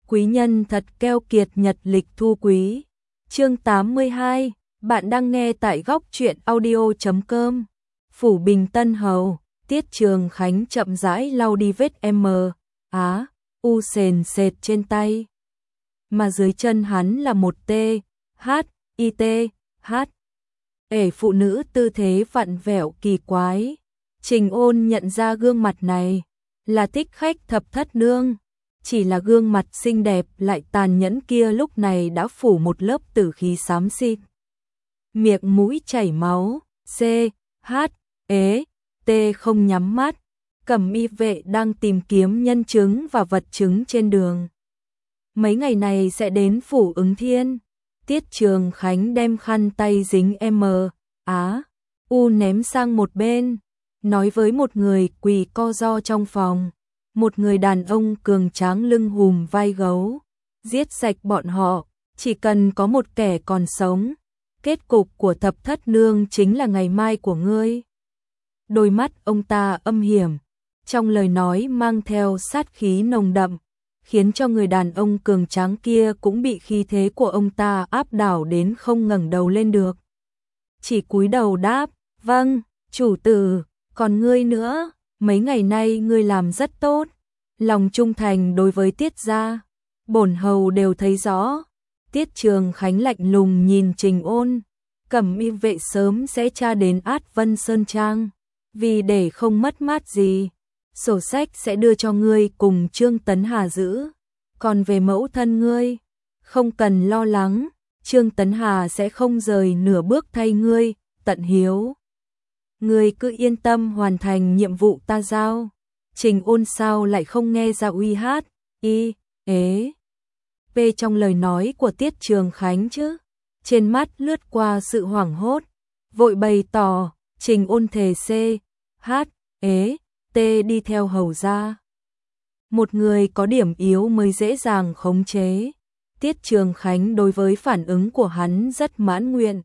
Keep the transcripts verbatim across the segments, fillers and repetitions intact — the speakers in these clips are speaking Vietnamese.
Quý nhân thật keo kiệt, nhật lịch thu quý. Chương tám mươi hai, bạn đang nghe tại góc truyện audio chấm com. Phủ Bình Tân Hầu, Tiết Trường Khánh chậm rãi lau đi vết M, Á, U sền sệt trên tay. Mà dưới chân hắn là một T, H, I T, H. Ể phụ nữ tư thế vặn vẹo kỳ quái. Trình Ôn nhận ra gương mặt này, là thích khách thập thất nương. Chỉ là gương mặt xinh đẹp lại tàn nhẫn kia lúc này đã phủ một lớp tử khí xám xịt. Miệng mũi chảy máu, C, H, ế, T không nhắm mắt. Cẩm y vệ đang tìm kiếm nhân chứng và vật chứng trên đường. Mấy ngày này sẽ đến phủ Ứng Thiên. Tiết Trường Khánh đem khăn tay dính M, Á, U ném sang một bên, nói với một người quỳ co ro trong phòng. Một người đàn ông cường tráng lưng hùm vai gấu. Giết sạch bọn họ, chỉ cần có một kẻ còn sống. Kết cục của thập thất nương chính là ngày mai của ngươi. Đôi mắt ông ta âm hiểm, trong lời nói mang theo sát khí nồng đậm, khiến cho người đàn ông cường tráng kia cũng bị khí thế của ông ta áp đảo đến không ngẩng đầu lên được. Chỉ cúi đầu đáp, vâng, chủ tử, còn ngươi nữa, mấy ngày nay ngươi làm rất tốt. Lòng trung thành đối với Tiết gia, bổn hầu đều thấy rõ. Tiết Trường Khánh lạnh lùng nhìn Trình Ôn. Cẩm y vệ sớm sẽ tra đến Át Vân Sơn Trang, vì để không mất mát gì, sổ sách sẽ đưa cho ngươi cùng Trương Tấn Hà giữ. Còn về mẫu thân ngươi, không cần lo lắng, Trương Tấn Hà sẽ không rời nửa bước thay ngươi, Tận Hiếu. Ngươi cứ yên tâm hoàn thành nhiệm vụ ta giao. Trình Ôn sao lại không nghe ra uy hát, y, ế, p trong lời nói của Tiết Trường Khánh chứ. Trên mắt lướt qua sự hoảng hốt, vội bày tỏ, Trình Ôn thề C, H, ế, T đi theo hầu ra. Một người có điểm yếu mới dễ dàng khống chế. Tiết Trường Khánh đối với phản ứng của hắn rất mãn nguyện.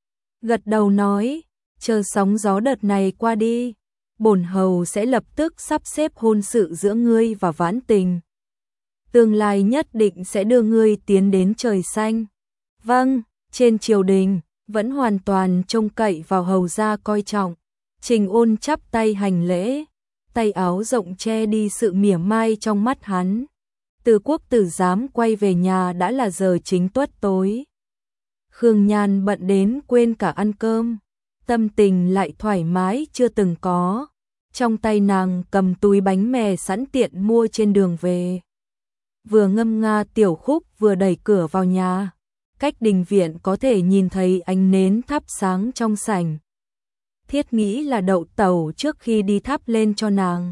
Gật đầu nói, chờ sóng gió đợt này qua đi, bổn hầu sẽ lập tức sắp xếp hôn sự giữa ngươi và Vãn Tình. Tương lai nhất định sẽ đưa ngươi tiến đến trời xanh. Vâng, trên triều đình, vẫn hoàn toàn trông cậy vào hầu gia coi trọng. Trình Ôn chắp tay hành lễ, tay áo rộng che đi sự mỉa mai trong mắt hắn. Từ Quốc tử giám quay về nhà đã là giờ chính tuất tối. Khương Nhan bận đến quên cả ăn cơm. Tâm tình lại thoải mái chưa từng có. Trong tay nàng cầm túi bánh mè sẵn tiện mua trên đường về. Vừa ngâm nga tiểu khúc vừa đẩy cửa vào nhà. Cách đình viện có thể nhìn thấy ánh nến thắp sáng trong sảnh. Thiết nghĩ là đậu tàu trước khi đi thắp lên cho nàng.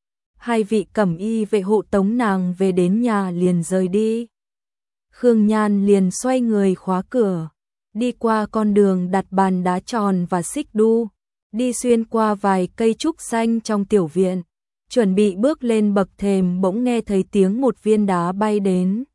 Hai vị cẩm y vệ hộ tống nàng về đến nhà liền rời đi. Khương Nhan liền xoay người khóa cửa. Đi qua con đường đặt bàn đá tròn và xích đu, đi xuyên qua vài cây trúc xanh trong tiểu viện, chuẩn bị bước lên bậc thềm bỗng nghe thấy tiếng một viên đá bay đến.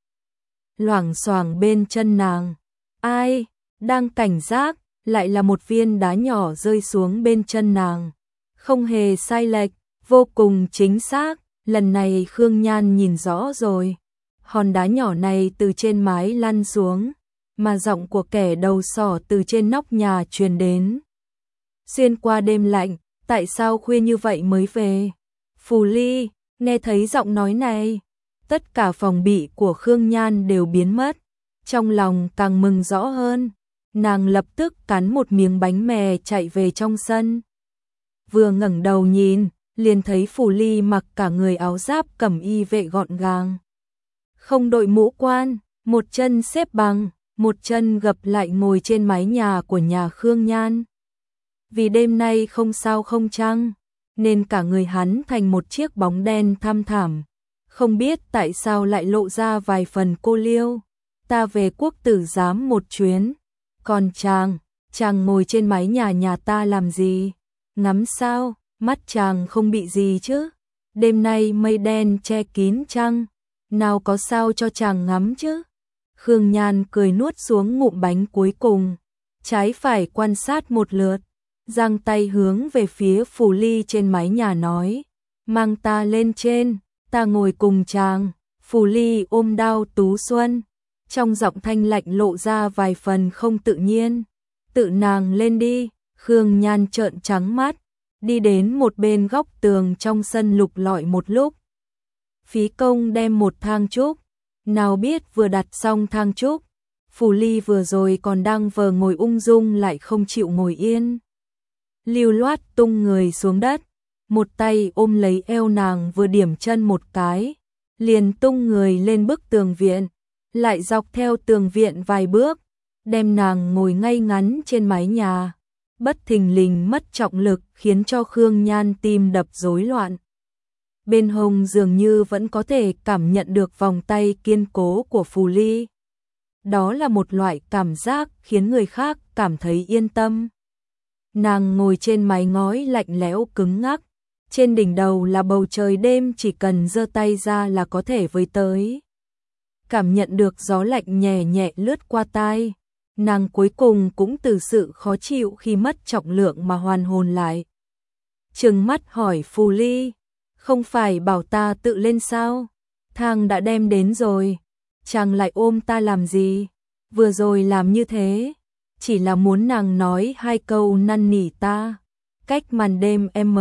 Loảng xoảng bên chân nàng, ai, đang cảnh giác, lại là một viên đá nhỏ rơi xuống bên chân nàng. Không hề sai lệch, vô cùng chính xác, lần này Khương Nhan nhìn rõ rồi. Hòn đá nhỏ này từ trên mái lăn xuống, mà giọng của kẻ đầu sỏ từ trên nóc nhà truyền đến. Xuyên qua đêm lạnh, tại sao khuya như vậy mới về? Phù Ly, nghe thấy giọng nói này, tất cả phòng bị của Khương Nhan đều biến mất. Trong lòng càng mừng rõ hơn, nàng lập tức cắn một miếng bánh mè chạy về trong sân. Vừa ngẩng đầu nhìn, liền thấy Phù Ly mặc cả người áo giáp cẩm y vệ gọn gàng. Không đội mũ quan, một chân xếp bằng, một chân gập lại ngồi trên mái nhà của nhà Khương Nhan. Vì đêm nay không sao không trăng, nên cả người hắn thành một chiếc bóng đen thăm thẳm. Không biết tại sao lại lộ ra vài phần cô liêu. Ta về Quốc tử giám một chuyến. Còn chàng, chàng ngồi trên mái nhà nhà ta làm gì? Ngắm sao, mắt chàng không bị gì chứ? Đêm nay mây đen che kín trăng, nào có sao cho chàng ngắm chứ? Khương Nhan cười nuốt xuống ngụm bánh cuối cùng, trái phải quan sát một lượt, giang tay hướng về phía Phù Ly trên mái nhà nói, mang ta lên trên, ta ngồi cùng chàng. Phù Ly ôm đao Tú Xuân, trong giọng thanh lạnh lộ ra vài phần không tự nhiên. Tự nàng lên đi. Khương Nhan trợn trắng mắt, đi đến một bên góc tường trong sân lục lọi một lúc. Phí công đem một thang trúc, nào biết vừa đặt xong thang trúc, Phù Ly vừa rồi còn đang vờ ngồi ung dung lại không chịu ngồi yên. Lưu loát tung người xuống đất, một tay ôm lấy eo nàng vừa điểm chân một cái, liền tung người lên bức tường viện, lại dọc theo tường viện vài bước, đem nàng ngồi ngay ngắn trên mái nhà. Bất thình lình mất trọng lực khiến cho Khương Nhan tim đập rối loạn. Bên hông dường như vẫn có thể cảm nhận được vòng tay kiên cố của Phù Ly. Đó là một loại cảm giác khiến người khác cảm thấy yên tâm. Nàng ngồi trên mái ngói lạnh lẽo cứng ngắc, trên đỉnh đầu là bầu trời đêm chỉ cần giơ tay ra là có thể với tới. Cảm nhận được gió lạnh nhẹ nhẹ lướt qua tai, nàng cuối cùng cũng từ sự khó chịu khi mất trọng lượng mà hoàn hồn lại. Trừng mắt hỏi Phù Ly, không phải bảo ta tự lên sao? Thang đã đem đến rồi, chàng lại ôm ta làm gì? Vừa rồi làm như thế, chỉ là muốn nàng nói hai câu năn nỉ ta. Cách màn đêm M,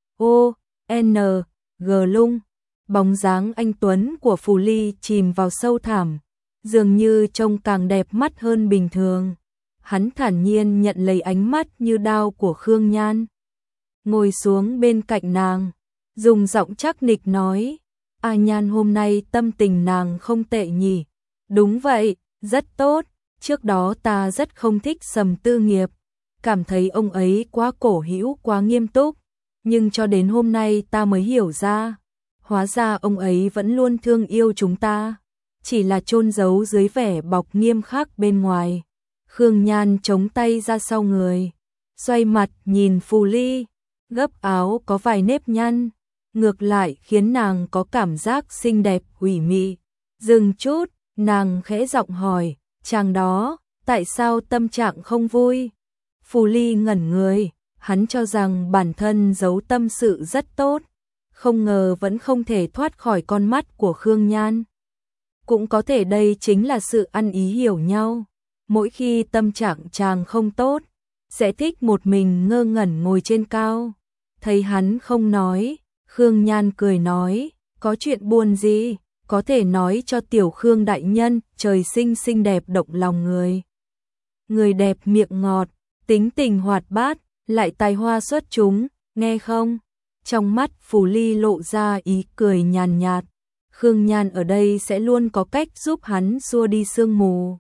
O, N, G lung, bóng dáng anh tuấn của Phù Ly chìm vào sâu thẳm, dường như trông càng đẹp mắt hơn bình thường. Hắn thản nhiên nhận lấy ánh mắt như đao của Khương Nhan, ngồi xuống bên cạnh nàng, dùng giọng chắc nịch nói, A Nhan hôm nay tâm tình nàng không tệ nhỉ? Đúng vậy, rất tốt, trước đó ta rất không thích Sầm Tư Nghiệp, cảm thấy ông ấy quá cổ hữu quá nghiêm túc, nhưng cho đến hôm nay ta mới hiểu ra, hóa ra ông ấy vẫn luôn thương yêu chúng ta, chỉ là chôn giấu dưới vẻ bọc nghiêm khắc bên ngoài. Khương Nhan chống tay ra sau người, xoay mặt nhìn Phù Ly, gấp áo có vài nếp nhăn, ngược lại khiến nàng có cảm giác xinh đẹp ủy mị. Dừng chút, nàng khẽ giọng hỏi, chàng đó, tại sao tâm trạng không vui? Phù Ly ngẩn người, hắn cho rằng bản thân giấu tâm sự rất tốt, không ngờ vẫn không thể thoát khỏi con mắt của Khương Nhan. Cũng có thể đây chính là sự ăn ý hiểu nhau. Mỗi khi tâm trạng chàng không tốt, sẽ thích một mình ngơ ngẩn ngồi trên cao. Thấy hắn không nói, Khương Nhan cười nói, có chuyện buồn gì, có thể nói cho tiểu Khương đại nhân, trời sinh xinh đẹp động lòng người. Người đẹp miệng ngọt, tính tình hoạt bát, lại tài hoa xuất chúng, nghe không? Trong mắt Phù Ly lộ ra ý cười nhàn nhạt. Khương Nhan ở đây sẽ luôn có cách giúp hắn xua đi sương mù.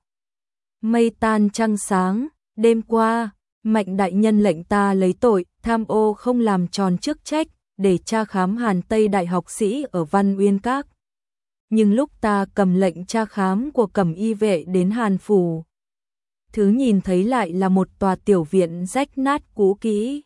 Mây tan trăng sáng, đêm qua, Mạnh đại nhân lệnh ta lấy tội tham ô không làm tròn chức trách để tra khám Hàn Tây đại học sĩ ở Văn Uyên Các. Nhưng lúc ta cầm lệnh tra khám của Cẩm Y vệ đến Hàn phủ, thứ nhìn thấy lại là một tòa tiểu viện rách nát cũ kỹ.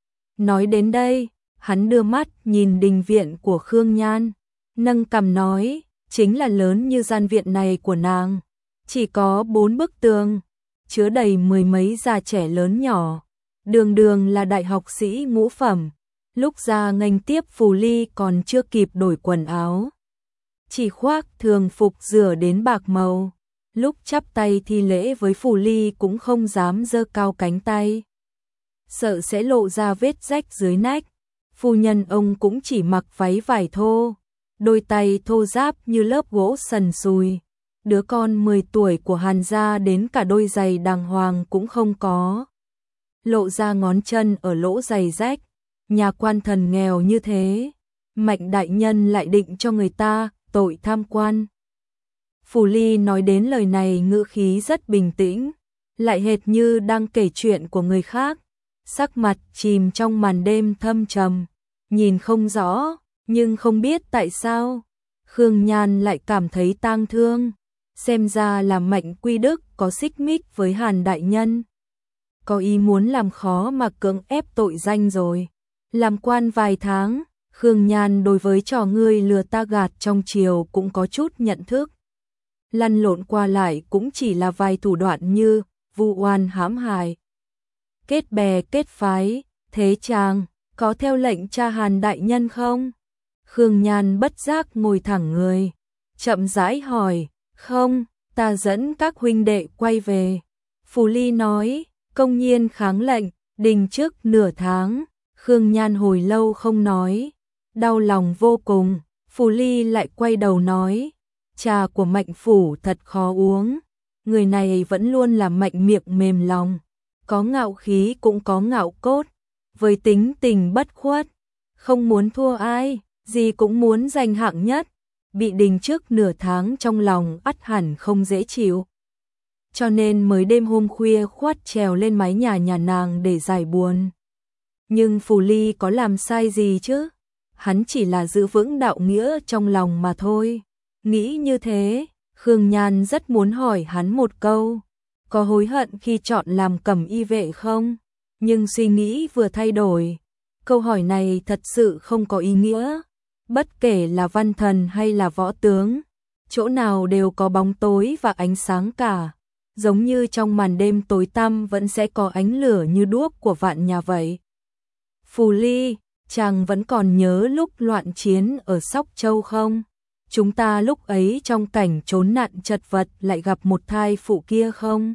Nói đến đây, hắn đưa mắt nhìn đình viện của Khương Nhan, nâng cằm nói, chính là lớn như gian viện này của nàng, chỉ có bốn bức tường, chứa đầy mười mấy già trẻ lớn nhỏ, đường đường là đại học sĩ ngũ phẩm. Lúc ra nghênh tiếp Phù Ly còn chưa kịp đổi quần áo, chỉ khoác thường phục rửa đến bạc màu, lúc chắp tay thi lễ với Phù Ly cũng không dám giơ cao cánh tay, sợ sẽ lộ ra vết rách dưới nách. Phu nhân ông cũng chỉ mặc váy vải thô, đôi tay thô ráp như lớp gỗ sần sùi. Đứa con mười tuổi của Hàn gia đến cả đôi giày đàng hoàng cũng không có, lộ ra ngón chân ở lỗ giày rách. Nhà quan thần nghèo như thế, Mạnh đại nhân lại định cho người ta tội tham quan. Phù Ly nói đến lời này ngữ khí rất bình tĩnh, lại hệt như đang kể chuyện của người khác, sắc mặt chìm trong màn đêm thâm trầm, nhìn không rõ, nhưng không biết tại sao, Khương Nhan lại cảm thấy tang thương, xem ra là Mạnh Quy Đức có xích mích với Hàn đại nhân, có ý muốn làm khó mà cưỡng ép tội danh rồi. Làm quan vài tháng, Khương Nhan đối với trò ngươi lừa ta gạt trong triều cũng có chút nhận thức. Lăn lộn qua lại cũng chỉ là vài thủ đoạn như vu oan hãm hại, kết bè kết phái. Thế chàng có theo lệnh cha Hàn đại nhân không? Khương Nhan bất giác ngồi thẳng người, chậm rãi hỏi, không, ta dẫn các huynh đệ quay về. Phù Ly nói, công nhiên kháng lệnh, đình trước nửa tháng. Khương Nhan hồi lâu không nói, đau lòng vô cùng. Phù Ly lại quay đầu nói, trà của Mạnh phủ thật khó uống. Người này vẫn luôn là mạnh miệng mềm lòng, có ngạo khí cũng có ngạo cốt, với tính tình bất khuất, không muốn thua ai, gì cũng muốn giành hạng nhất. Bị đình trước nửa tháng trong lòng ắt hẳn không dễ chịu. Cho nên mới đêm hôm khuya khoắt trèo lên mái nhà nhà nàng để giải buồn. Nhưng Phù Ly có làm sai gì chứ? Hắn chỉ là giữ vững đạo nghĩa trong lòng mà thôi. Nghĩ như thế, Khương Nhan rất muốn hỏi hắn một câu, có hối hận khi chọn làm cẩm y vệ không? Nhưng suy nghĩ vừa thay đổi, câu hỏi này thật sự không có ý nghĩa. Bất kể là văn thần hay là võ tướng, chỗ nào đều có bóng tối và ánh sáng cả. Giống như trong màn đêm tối tăm vẫn sẽ có ánh lửa như đuốc của vạn nhà vậy. Phù Ly, chàng vẫn còn nhớ lúc loạn chiến ở Sóc Châu không? Chúng ta lúc ấy trong cảnh trốn nạn chật vật lại gặp một thai phụ kia không?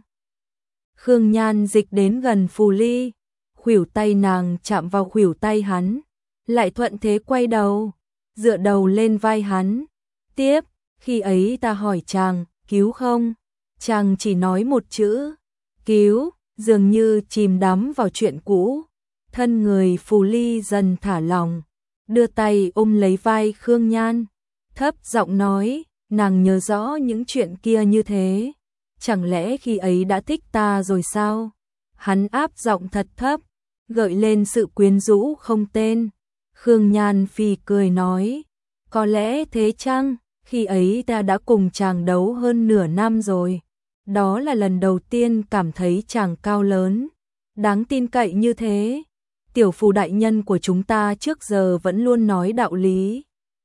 Khương Nhan dịch đến gần Phù Ly, khuỷu tay nàng chạm vào khuỷu tay hắn, lại thuận thế quay đầu, dựa đầu lên vai hắn. Tiếp, khi ấy ta hỏi chàng, cứu không? Chàng chỉ nói một chữ, cứu, dường như chìm đắm vào chuyện cũ. Thân người Phù Ly dần thả lỏng, đưa tay ôm lấy vai Khương Nhan, thấp giọng nói, nàng nhớ rõ những chuyện kia như thế. Chẳng lẽ khi ấy đã thích ta rồi sao? Hắn áp giọng thật thấp, gợi lên sự quyến rũ không tên. Khương Nhan phì cười nói, có lẽ thế chăng? Khi ấy ta đã cùng chàng đấu hơn nửa năm rồi. Đó là lần đầu tiên cảm thấy chàng cao lớn, đáng tin cậy như thế. Tiểu Phù đại nhân của chúng ta trước giờ vẫn luôn nói đạo lý.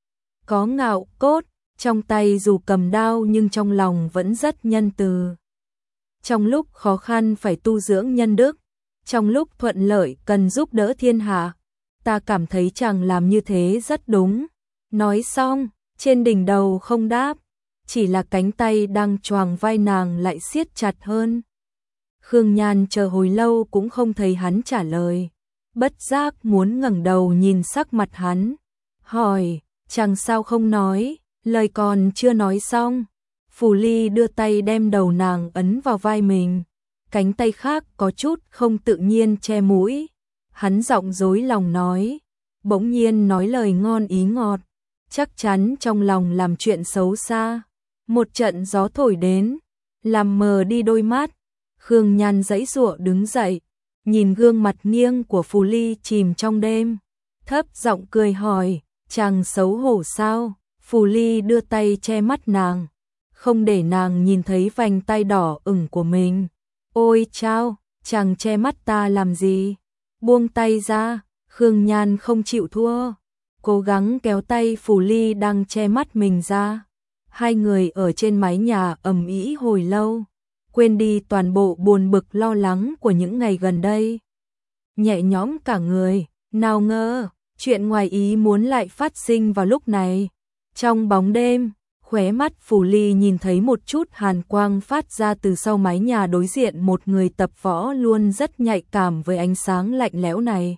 Có ngạo cốt, trong tay dù cầm đao nhưng trong lòng vẫn rất nhân từ. Trong lúc khó khăn phải tu dưỡng nhân đức, trong lúc thuận lợi cần giúp đỡ thiên hạ. Ta cảm thấy chàng làm như thế rất đúng. Nói xong, trên đỉnh đầu không đáp, chỉ là cánh tay đang choàng vai nàng lại siết chặt hơn. Khương Nhan chờ hồi lâu cũng không thấy hắn trả lời, bất giác muốn ngẩng đầu nhìn sắc mặt hắn, hỏi, chàng sao không nói? Lời còn chưa nói xong, Phù Ly đưa tay đem đầu nàng ấn vào vai mình, cánh tay khác có chút không tự nhiên che mũi. Hắn giọng dối lòng nói, bỗng nhiên nói lời ngon ý ngọt, chắc chắn trong lòng làm chuyện xấu xa. Một trận gió thổi đến, làm mờ đi đôi mắt. Khương Nhan giãy giụa đứng dậy, nhìn gương mặt nghiêng của Phù Ly chìm trong đêm, thấp giọng cười hỏi, chàng xấu hổ sao? Phù Ly đưa tay che mắt nàng, không để nàng nhìn thấy vành tay đỏ ửng của mình. Ôi chao, chàng che mắt ta làm gì? Buông tay ra. Khương Nhan không chịu thua, cố gắng kéo tay Phù Ly đang che mắt mình ra. Hai người ở trên mái nhà ầm ĩ hồi lâu, quên đi toàn bộ buồn bực lo lắng của những ngày gần đây. Nhẹ nhõm cả người, nào ngờ, chuyện ngoài ý muốn lại phát sinh vào lúc này. Trong bóng đêm, khóe mắt Phù Ly nhìn thấy một chút hàn quang phát ra từ sau mái nhà đối diện một người tập võ luôn rất nhạy cảm với ánh sáng lạnh lẽo này.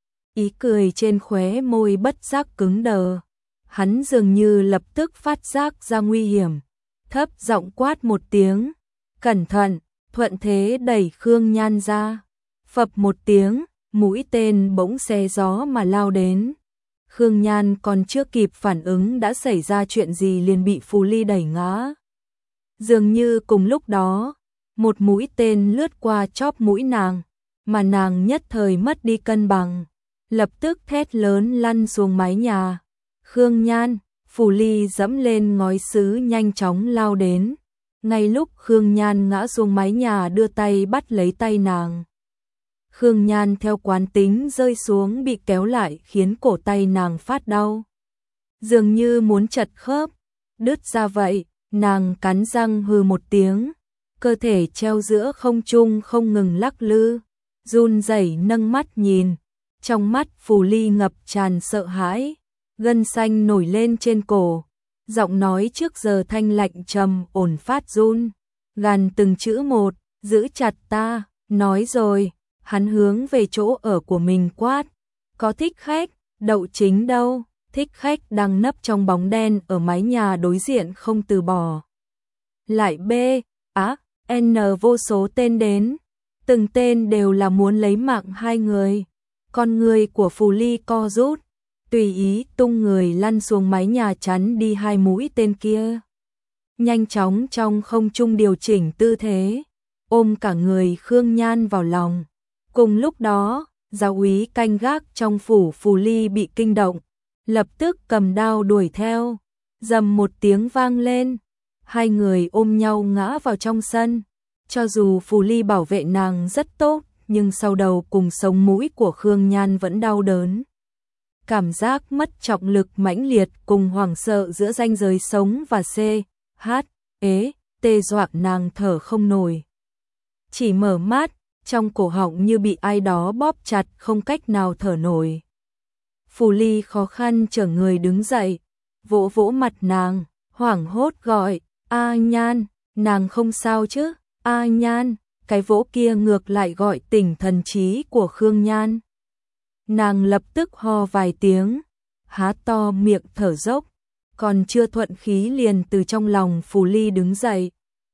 Ý cười trên khóe môi bất giác cứng đờ. Hắn dường như lập tức phát giác ra nguy hiểm, thấp giọng quát một tiếng, cẩn thận, thuận thế đẩy Khương Nhan ra. Phập một tiếng, mũi tên bỗng xé gió mà lao đến. Khương Nhan còn chưa kịp phản ứng đã xảy ra chuyện gì liền bị Phù Ly đẩy ngã. Dường như cùng lúc đó, một mũi tên lướt qua chóp mũi nàng, mà nàng nhất thời mất đi cân bằng, lập tức thét lớn lăn xuống mái nhà. Khương Nhan, Phù Ly dẫm lên ngói sứ nhanh chóng lao đến. Ngay lúc Khương Nhan ngã xuống mái nhà đưa tay bắt lấy tay nàng. Khương Nhan theo quán tính rơi xuống bị kéo lại khiến cổ tay nàng phát đau. Dường như muốn chật khớp, đứt ra vậy, nàng cắn răng hừ một tiếng. Cơ thể treo giữa không trung không ngừng lắc lư, run rẩy nâng mắt nhìn. Trong mắt Phù Ly ngập tràn sợ hãi, gân xanh nổi lên trên cổ, giọng nói trước giờ thanh lạnh trầm ổn phát run, gằn từng chữ một, giữ chặt ta, nói rồi, hắn hướng về chỗ ở của mình quát, có thích khách, Đậu Chính đâu, thích khách đang nấp trong bóng đen ở mái nhà đối diện không từ bỏ. Lại B, á, N vô số tên đến, từng tên đều là muốn lấy mạng hai người, con người của Phù Ly co rút, tùy ý tung người lăn xuống mái nhà chắn đi hai mũi tên kia. Nhanh chóng trong không trung điều chỉnh tư thế, ôm cả người Khương Nhan vào lòng. Cùng lúc đó, giáo úy canh gác trong phủ Phù Ly bị kinh động, lập tức cầm đao đuổi theo, rầm một tiếng vang lên, hai người ôm nhau ngã vào trong sân. Cho dù Phù Ly bảo vệ nàng rất tốt, nhưng sau đầu cùng sống mũi của Khương Nhan vẫn đau đớn. Cảm giác mất trọng lực mãnh liệt cùng hoảng sợ giữa ranh giới sống và C, H, ế, tê dọa nàng thở không nổi. Chỉ mở mắt, trong cổ họng như bị ai đó bóp chặt không cách nào thở nổi. Phù Ly khó khăn chở người đứng dậy, vỗ vỗ mặt nàng, hoảng hốt gọi, A Nhan, nàng không sao chứ, A Nhan, cái vỗ kia ngược lại gọi tỉnh thần trí của Khương Nhan. Nàng lập tức ho vài tiếng, há to miệng thở dốc, còn chưa thuận khí liền từ trong lòng Phù Ly đứng dậy.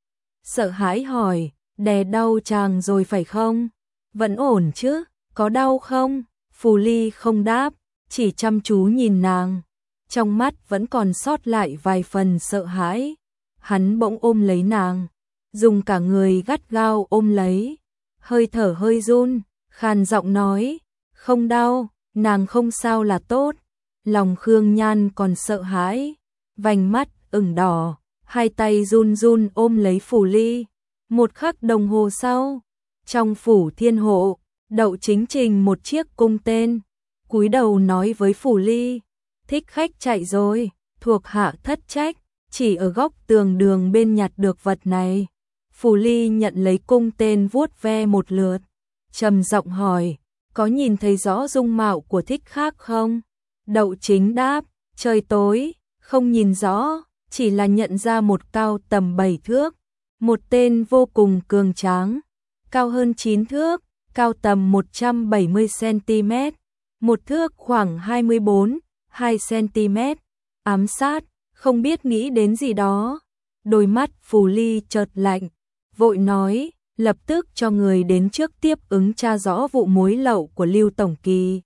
Sợ hãi hỏi, đè đau chàng rồi phải không? Vẫn ổn chứ, có đau không? Phù Ly không đáp, chỉ chăm chú nhìn nàng, trong mắt vẫn còn sót lại vài phần sợ hãi. Hắn bỗng ôm lấy nàng, dùng cả người gắt gao ôm lấy, hơi thở hơi run, khàn giọng nói, không đau, nàng không sao là tốt. Lòng Khương Nhan còn sợ hãi, vành mắt ửng đỏ, hai tay run run ôm lấy Phù Ly. Một khắc đồng hồ sau, trong phủ Thiên Hộ, Đậu Chính trình một chiếc cung tên, cúi đầu nói với Phù Ly, thích khách chạy rồi, thuộc hạ thất trách, chỉ ở góc tường đường bên nhặt được vật này. Phù Ly nhận lấy cung tên vuốt ve một lượt, trầm giọng hỏi, có nhìn thấy rõ dung mạo của thích khách không? Đậu Chính đáp, trời tối, không nhìn rõ, chỉ là nhận ra một cao tầm bảy thước, một tên vô cùng cường tráng, cao hơn chín thước, cao tầm một trăm bảy mươi xăng-ti-mét, một thước khoảng hai mươi bốn, hai xăng-ti-mét, ám sát, không biết nghĩ đến gì đó. Đôi mắt Phù Ly chợt lạnh, vội nói, lập tức cho người đến trước tiếp ứng tra rõ vụ muối lậu của Lưu Tổng Kỳ.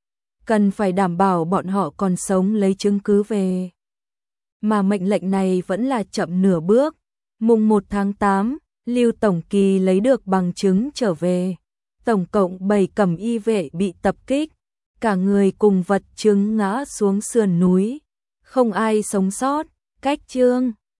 Cần phải đảm bảo bọn họ còn sống lấy chứng cứ về. Mà mệnh lệnh này vẫn là chậm nửa bước. Mùng một tháng tám, Lưu Tổng Kỳ lấy được bằng chứng trở về. Tổng cộng bảy cẩm y vệ bị tập kích, cả người cùng vật chứng ngã xuống sườn núi. Không ai sống sót, cách chương